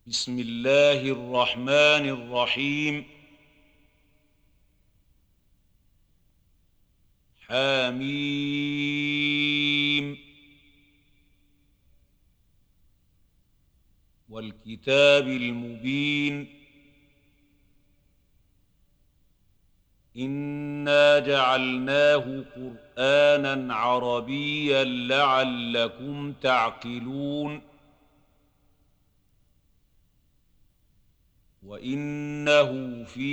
بسم الله الرحمن الرحيم. حميم. والكتاب المبين. إنا جعلناه قرآنا عربيا لعلكم تعقلون. وإنه في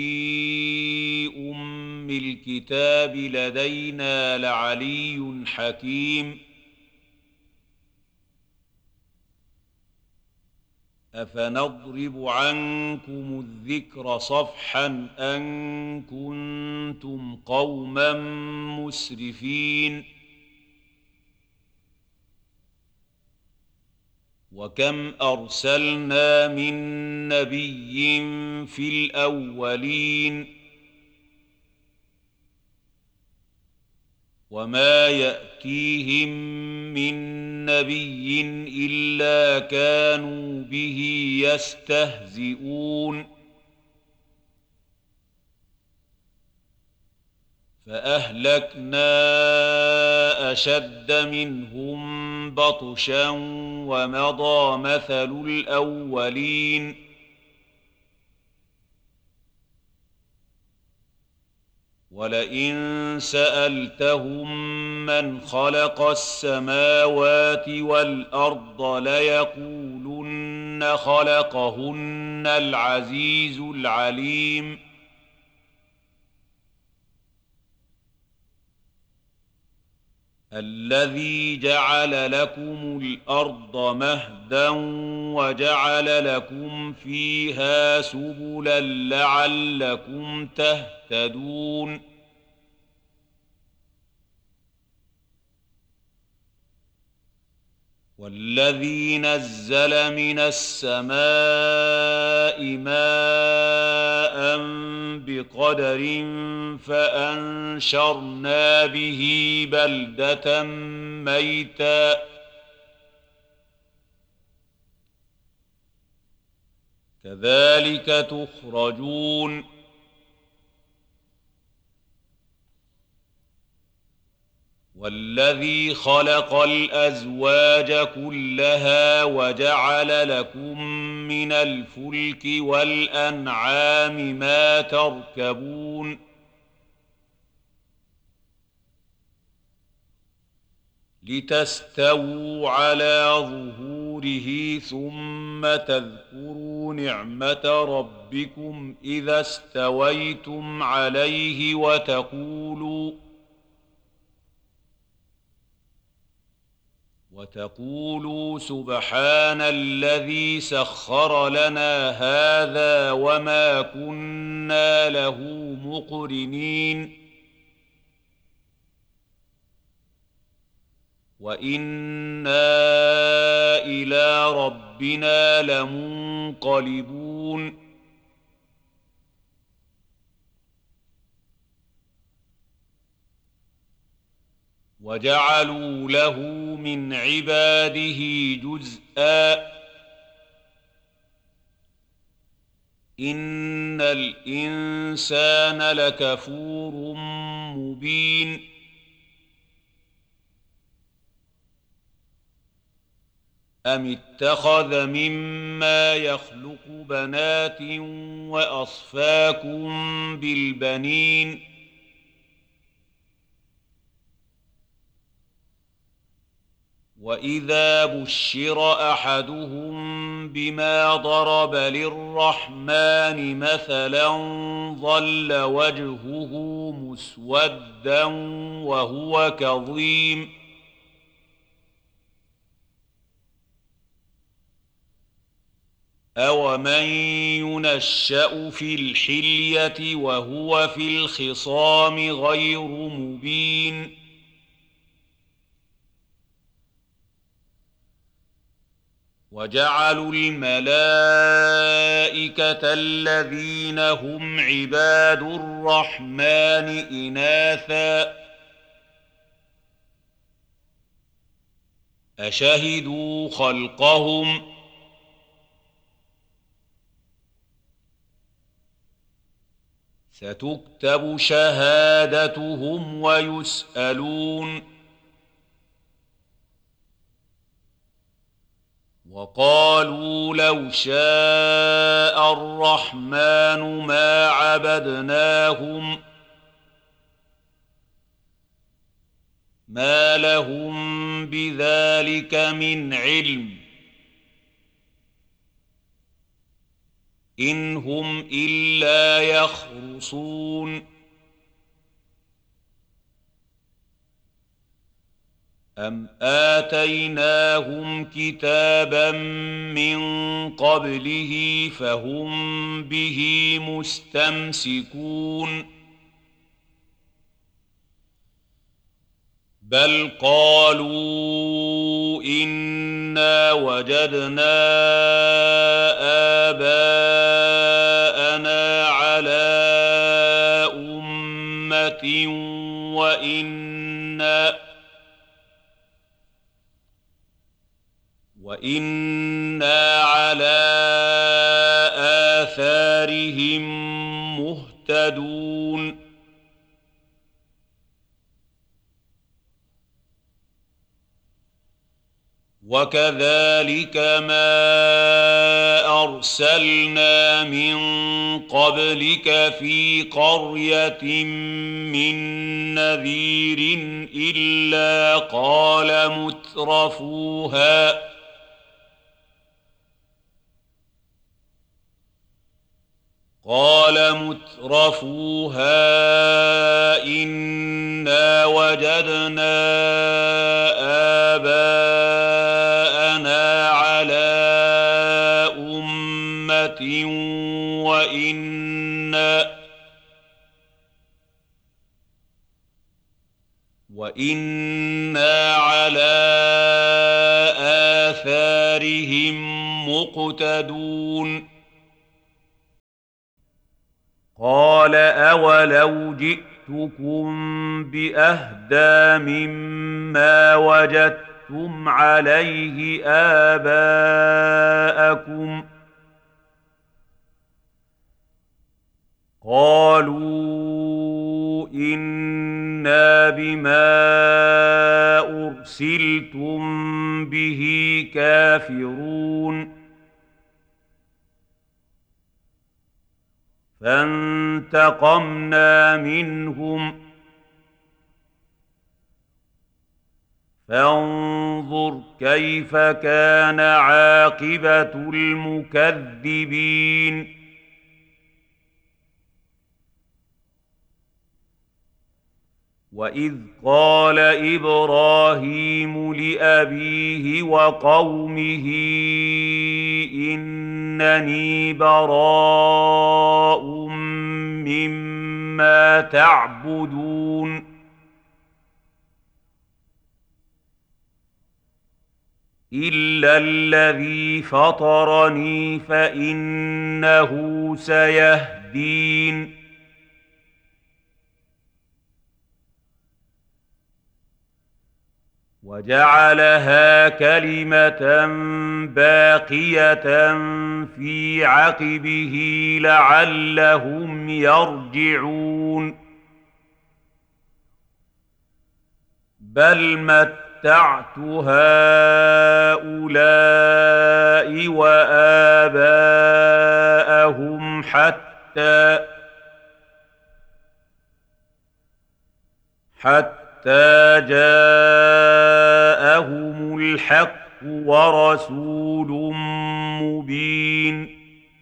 أم الكتاب لدينا لعلي حكيم. أفنضرب عنكم الذكر صفحا أن كنتم قوما مسرفين. وكم أرسلنا من نبي في الأولين وما يأتيهم من نبي إلا كانوا به يستهزئون. فأهلكنا أشد منهم بطشا ومضى مثل الأولين. ولئن سألتهم من خلق السماوات والأرض ليقولن خلقهن العزيز العليم. الذي جعل لكم الأرض مهدا وجعل لكم فيها سبلا لعلكم تهتدون. والذي نزل من السماء ماء بقدر فأنشرنا به بلدة ميتا كذلك تخرجون. والذي خلق الأزواج كلها وجعل لكم من الفلك والأنعام ما تركبون. لتستووا على ظهوره ثم تذكروا نعمة ربكم إذا استويتم عليه وتقولوا سبحان الذي سخر لنا هذا وما كنا له مقرنين وإنا إلى ربنا لمنقلبون. وجعلوا له من عباده جزءا إن الإنسان لكفور مبين. أم اتخذ مما يخلق بنات وأصفاكم بالبنين وإذا بشر أحدهم بما ضرب للرحمن مثلا ظل وجهه مسودا وهو كظيم. أومن ينشأ في الحلية وهو في الخصام غير مبين. وجعلوا الملائكة الذين هم عباد الرحمن إناثا أشهدوا خلقهم ستكتب شهادتهم ويسألون. وقالوا لو شاء الرحمن ما عبدناهم ما لهم بذلك من علم إن هم إلا يخرصون. أم آتيناهم كتابا من قبله فهم به مستمسكون. بل قالوا إنا وجدنا آباءنا على أمة وإنا على آثارهم مهتدون. وكذلك ما أرسلنا من قبلك في قرية من نذير إلا قال مترفوها إنا وجدنا آباءنا على أمة وإنا على آثارهم مقتدون. قال أولو جئتكم بأهدى مما وجدتم عليه آباءكم قالوا إنا بما أرسلتم به كافرون. فانتقمنا منهم فانظر كيف كان عاقبة المكذبين. وإذ قال إبراهيم لأبيه وقومه إنني براء مما تعبدون إلا الذي فطرني فإنه سيهدين. وجعلها كلمة باقية في عقبه لعلهم يرجعون. بل متعت هؤلاء وآباءهم حتى جاءهم الحق ورسول مبين.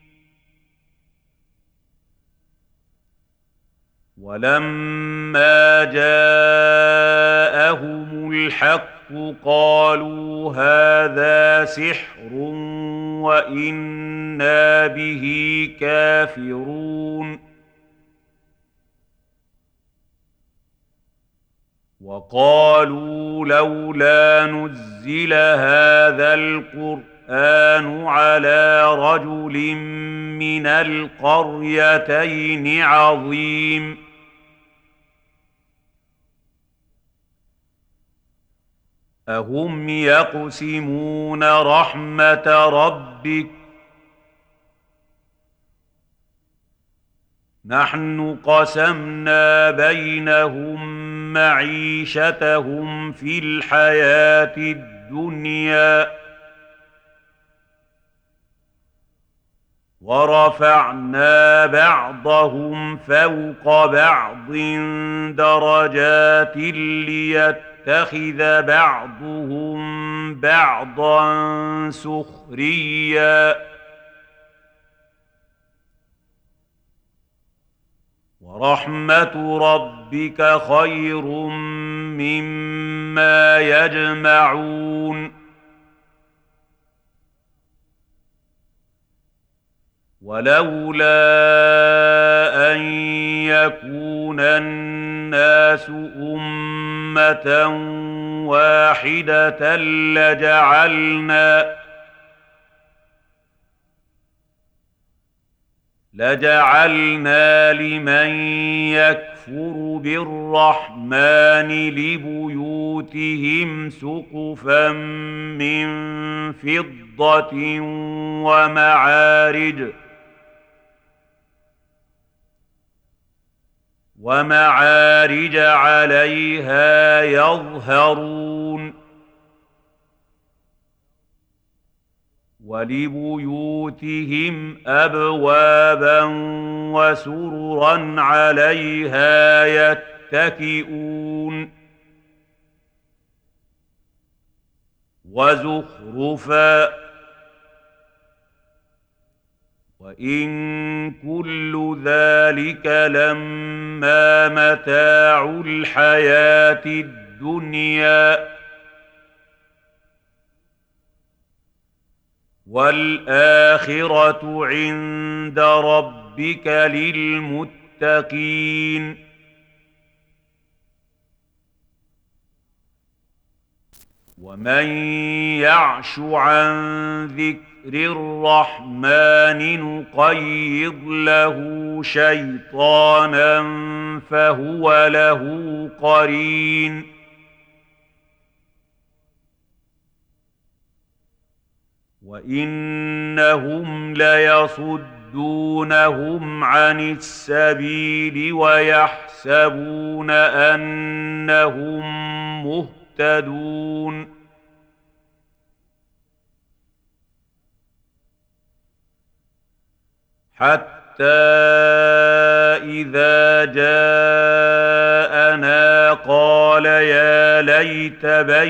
ولما جاءهم الحق قالوا هذا سحر وإنا به كافرون. وقالوا لولا نزل هذا القرآن على رجل من القريتين عظيم. أهم يقسمون رحمة ربك نحن قسمنا بينهم معيشتهم في الحياة الدنيا ورفعنا بعضهم فوق بعض درجات ليتخذ بعضهم بعضا سخريا ورحمة ربك خير مما يجمعون ولولا أن يكون الناس أمة واحدة لجعلنا لمن يكفر بالرحمن لبيوتهم سقفا من فضة ومعارج عليها يظهرون ولبيوتهم أبوابا وسررا عليها يتكئون وزخرفا وإن كل ذلك لما متاع الحياة الدنيا والآخرة عند ربك للمتقين ومن يعش عن ذكر الرحمن نقيض له شيطانا فهو له قرين وإنهم ليصدونهم عن السبيل ويحسبون أنهم مهتدون حتى إذا جاءنا قال يا ليت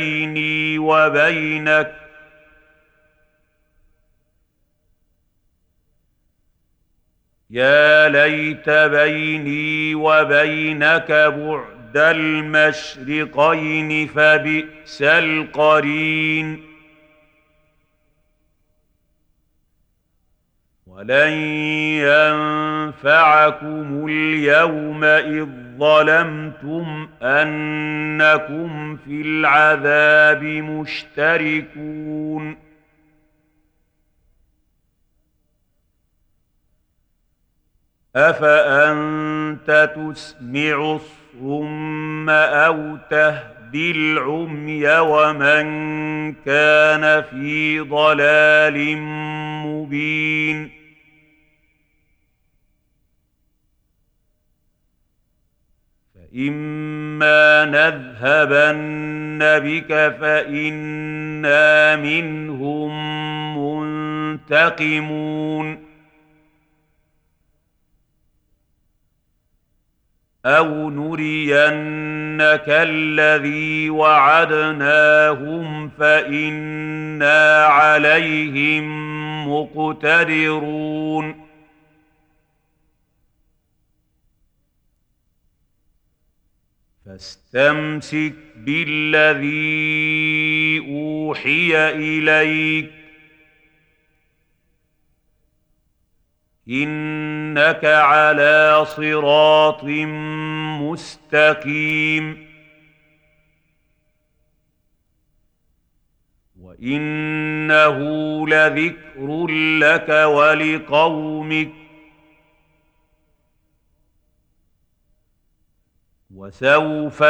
بيني وبينك بعد المشرقين فبئس القرين ولن ينفعكم اليوم إذ ظلمتم أنكم في العذاب مشتركون أفأنت تسمع الصم أو تهدي العمي ومن كان في ضلال مبين فإما نذهبن بك فإنا منهم منتقمون أو نرينك الذي وعدناهم فإنا عليهم مقتدرون فاستمسك بالذي أوحي إليك إنك على صراط مستقيم وإنه لذكر لك ولقومك وسوف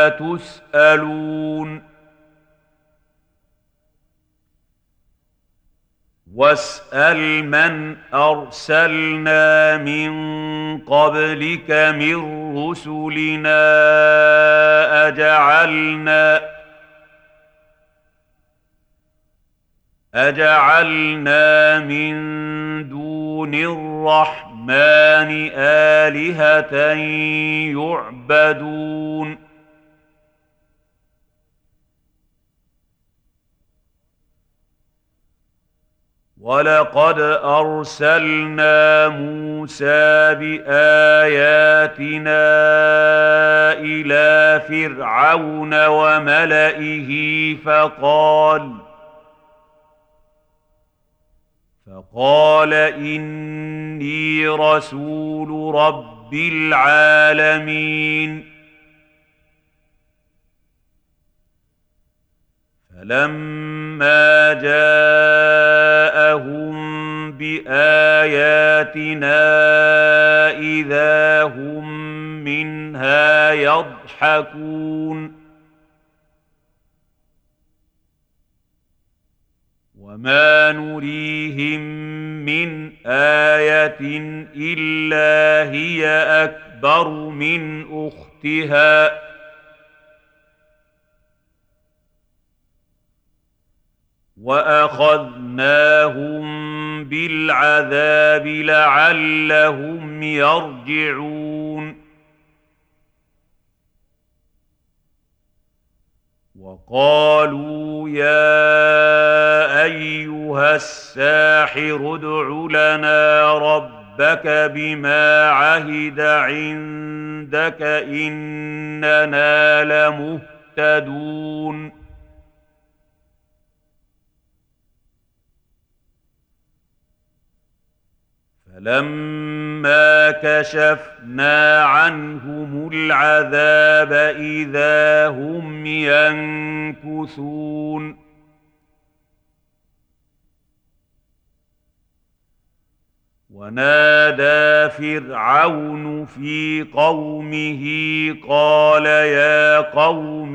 تسألون واسأل من أرسلنا من قبلك من رسلنا أجعلنا من دون الرحمن آلهة يعبدون ولقد أرسلنا موسى بآياتنا إلى فرعون وملئه فقال إني رسول رب العالمين فلما جاءهم بآياتنا إذا هم منها يضحكون وما نريهم من آية إلا هي أكبر من أختها وأخذناهم بالعذاب لعلهم يرجعون وقالوا يا أيها الساحر ادع لنا ربك بما عهد عندك إننا لمهتدون فلما كشفنا عنهم العذاب إذا هم ينكثون ونادى فرعون في قومه قال يا قوم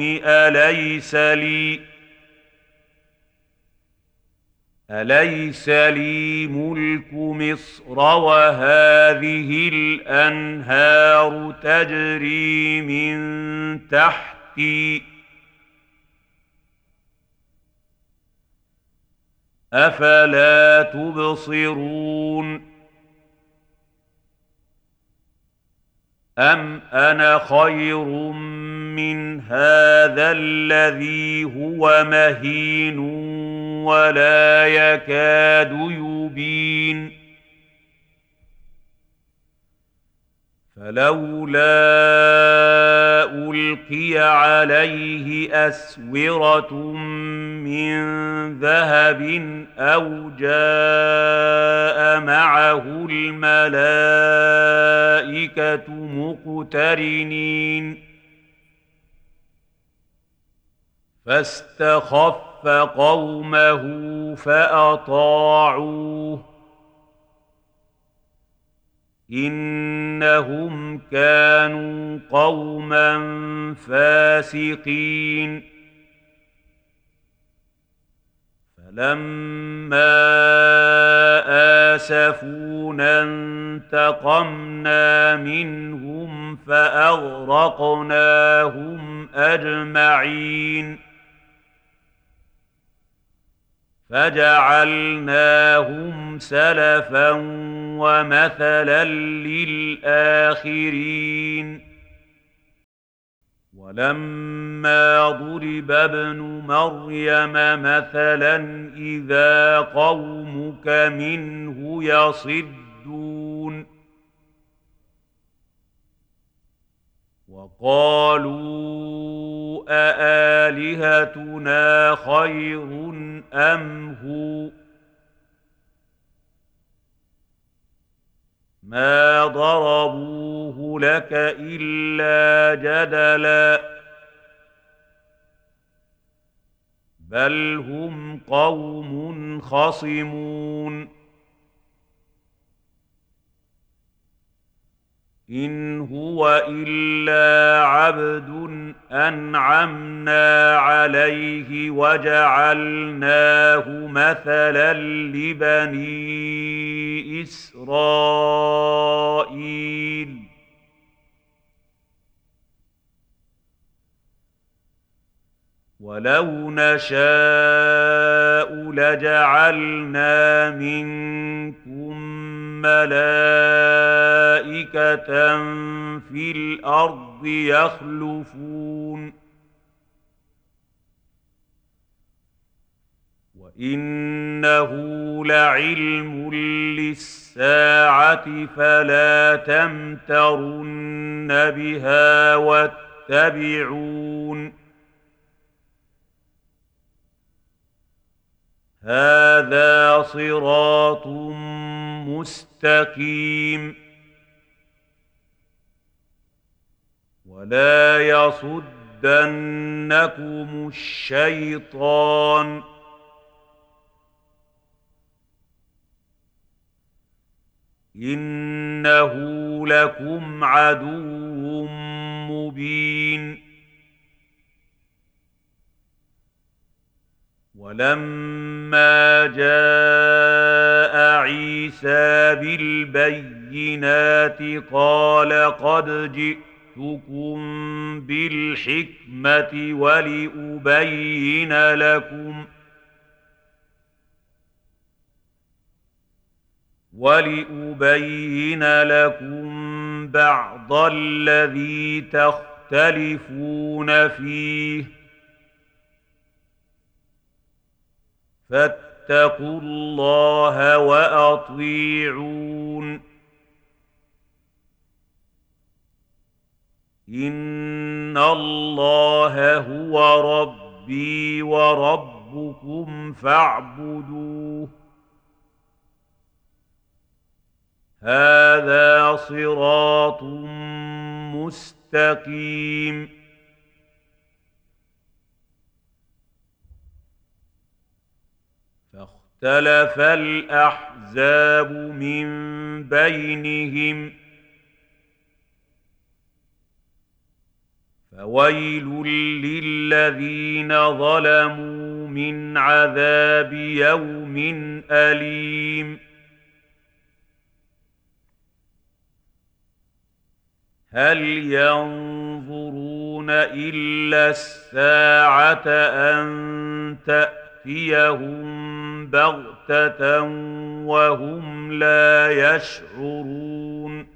أليس لي ملك مصر وهذه الأنهار تجري من تحتي أفلا تبصرون أم أنا خير من هذا الذي هو مهين ولا يكاد يبين فلولا ألقي عليه أسورة من ذهب أو جاء معه الملائكة مقترنين فاستخف قومه فأطاعوه إنهم كانوا قوما فاسقين فلما آسفونا انتقمنا منهم فأغرقناهم أجمعين فجعلناهم سلفا ومثلا للآخرين ولما ضرب ابن مريم مثلا إذا قومك منه يصدون وقالوا أآلهتنا خير أم هو ما ضربوه لك إلا جدلا بل هم قوم خصمون إن هو إلا عبد أنعمنا عليه وجعلناه مثلا لبني إسرائيل ولو نشاء لجعلنا منكم ملائكة في الأرض يخلفون وإنه لعلم للساعة فلا تمترن بها واتبعون هذا صراط مستقيم ولا يصدنكم الشيطان إنه لكم عدو مبين ولما جاء عيسى بالبينات قال قد جئتكم بالحكمة ولأبين لكم بعض الذي تختلفون فيه فاتقوا الله وأطيعون إن الله هو ربي وربكم فاعبدوه هذا صراط مستقيم فاختلف الأحزاب من بينهم فويل للذين ظلموا من عذاب يوم أليم هل ينظرون إلا الساعة أن تأتيهم بغتة وهم لا يشعرون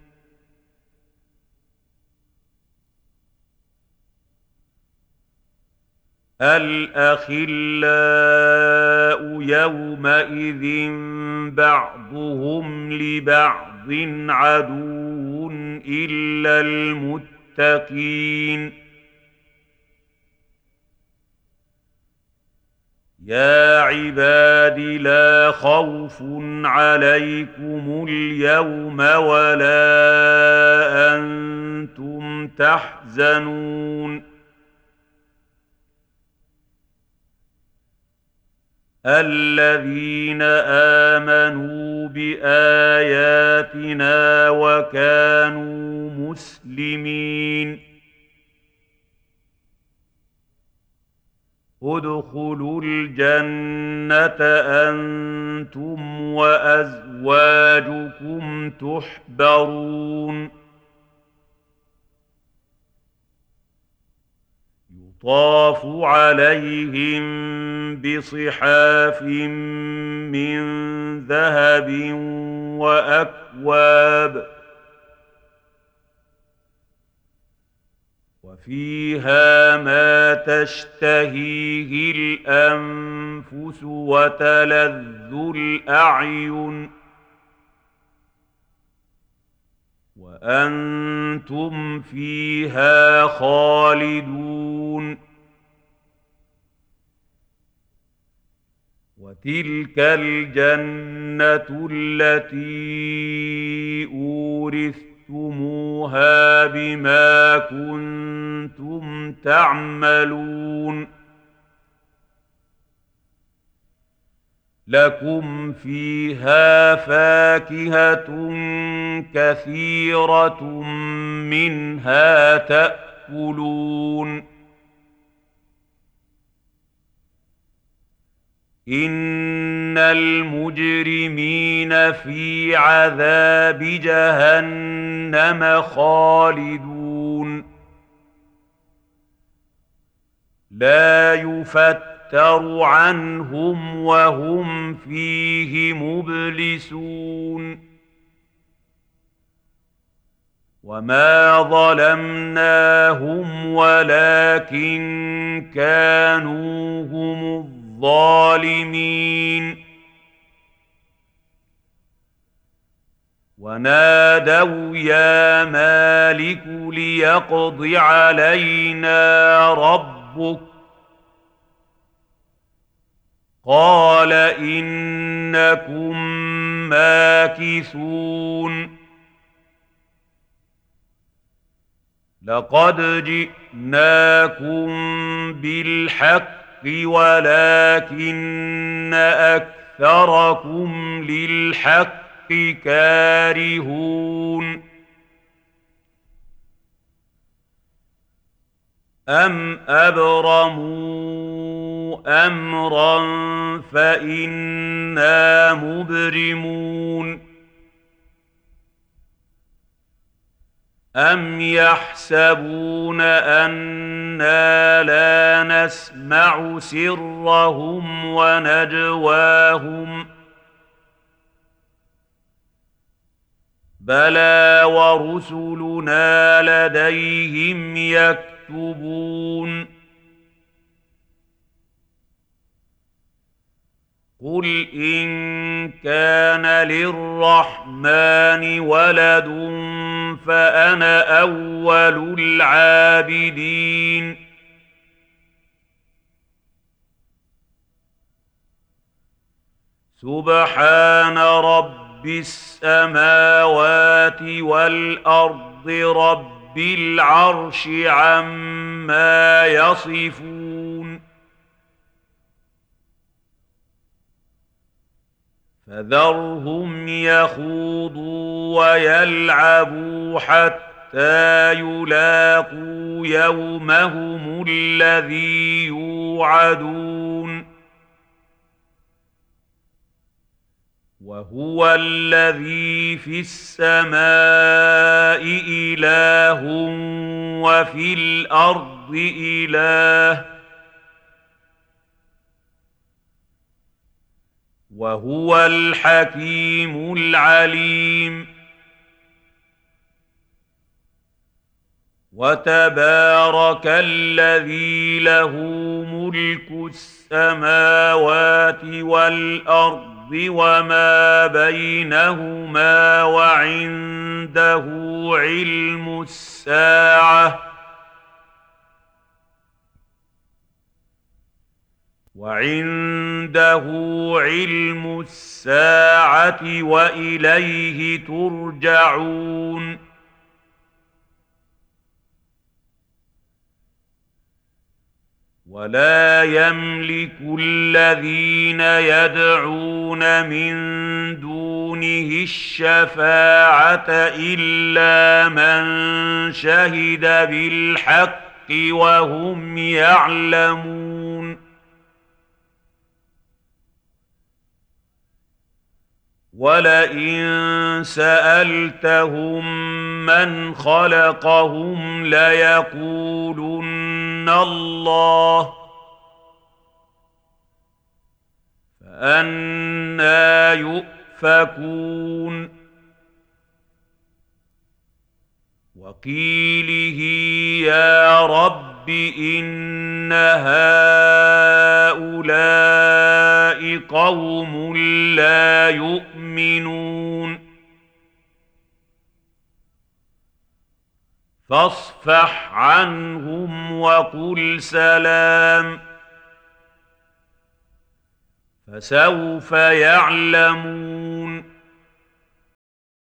الأخلاء يومئذ بعضهم لبعض عدو إلا المتقين يا عباد لا خوف عليكم اليوم ولا أنتم تحزنون الذين آمنوا بآياتنا وكانوا مسلمين ادخلوا الجنة أنتم وأزواجكم تحبرون يطاف عليهم بصحاف من ذهب وأكواب وفيها ما تشتهيه الأنفس وتلذ الأعين وأنتم فيها خالدون وتلك الجنة التي أورثتموها بما كنتم تعملون لكم فيها فاكهة كثيرة منها تأكلون إن المجرمين في عذاب جهنم خالدون لا يفتر عنهم وهم فيه مبلسون وما ظلمناهم ولكن كانوا هم الظالمين ونادوا يا مالك ليقض علينا ربك قال إنكم ماكثون لقد جئناكم بالحق ولكن أكثركم للحق كارهون أم أبرموا أمرا فإنا مبرمون أم يحسبون أنا لا نسمع سرهم ونجواهم بلى ورسلنا لديهم يكتبون قل إن كان للرحمن ولد فأنا أول العابدين سبحان رب السماوات والأرض رب العرش عما يصفون فذرهم يخوضوا ويلعبوا حتى يلاقوا يومهم الذي يوعدون وهو الذي في السماء إله وفي الأرض إله وهو الحكيم العليم وتبارك الذي له ملك السماوات والأرض وما بينهما وعنده علم الساعة وإليه ترجعون ولا يملك الذين يدعون من دونه الشفاعة إلا من شهد بالحق وهم يعلمون ولئن سألتهم من خلقهم ليقولن الله فأنى يؤفكون وقيله يا رب إن هؤلاء قوم لا يؤمنون فاصفح عنهم وقل سلام فسوف يعلمون